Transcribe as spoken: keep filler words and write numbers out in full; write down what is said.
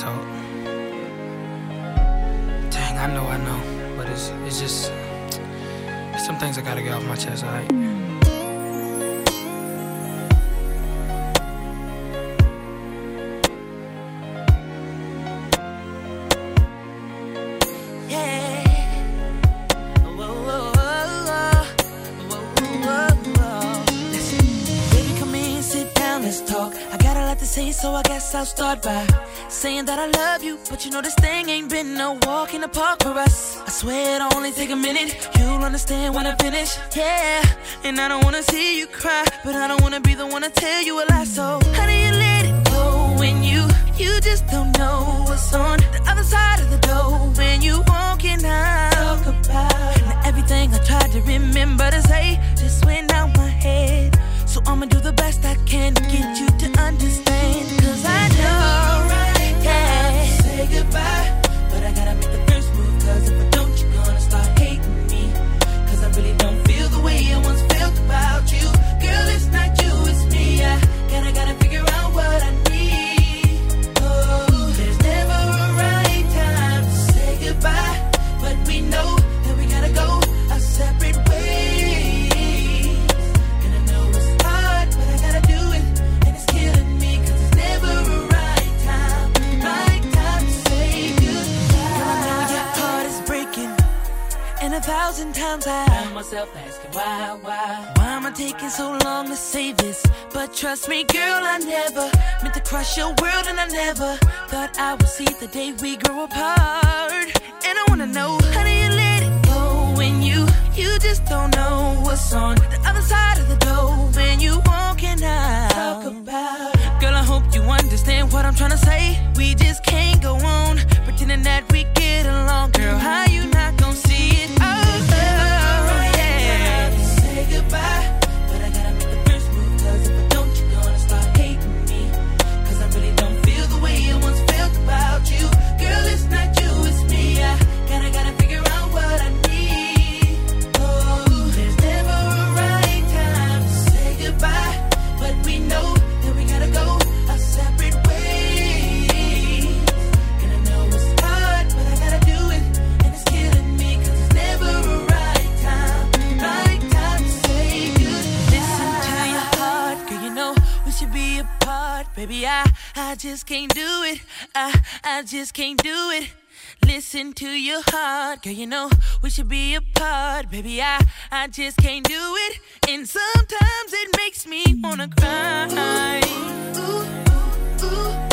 talk. Dang, I know, I know, but it's it's just some things I gotta get off my chest, alright? So I guess I'll start by saying that I love you, but you know this thing ain't been no walk in the park for us. I swear it'll only take a minute, you'll understand when I finish. Yeah, and I don't wanna see you cry, but I don't wanna be the one to tell you a lie. So how do you let it go when you, you just don't know what's on the other side of the door when you walking out? Talk about and everything I tried to remember to say just went out my head. So I'ma do the best I can to get you to understand. Cause I know, right, yeah, say goodbye, but I gotta make the first move. Cause if I don't, you're gonna start hating me. Cause I really don't feel the way I once felt about you. Girl, it's not you, it's me. I gotta, gotta figure out what I need. Oh, there's never a right time to say goodbye, but we know that we gotta go our separate ways. A thousand times I found myself asking why, why Why am I taking so long to say this? But trust me girl, I never meant to crush your world. And I never thought I would see the day we grow apart. And I wanna know, how do you let it go when you, you just don't know what's on the other side of the door when you walking out? Talk about girl, I hope you understand what I'm trying to say. We just can't go on pretending that we get along. Girl, how you not gonna see it? Goodbye, but I gotta make the first move. Cause if I don't, you're gonna start hating me. Cause I really don't feel the way I once felt about you. Girl, it's not you, it's me. I gotta, gotta figure out what I need. Oh, there's never a right time to say goodbye, but we know that we gotta go our separate ways. And I know it's hard, but I gotta do it. And it's killing me, cause it's never a right time. Right be apart, baby, I, I just can't do it, I, I just can't do it. Listen to your heart, girl, you know we should be apart, baby, I, I just can't do it. And sometimes it makes me wanna cry. Ooh, ooh, ooh.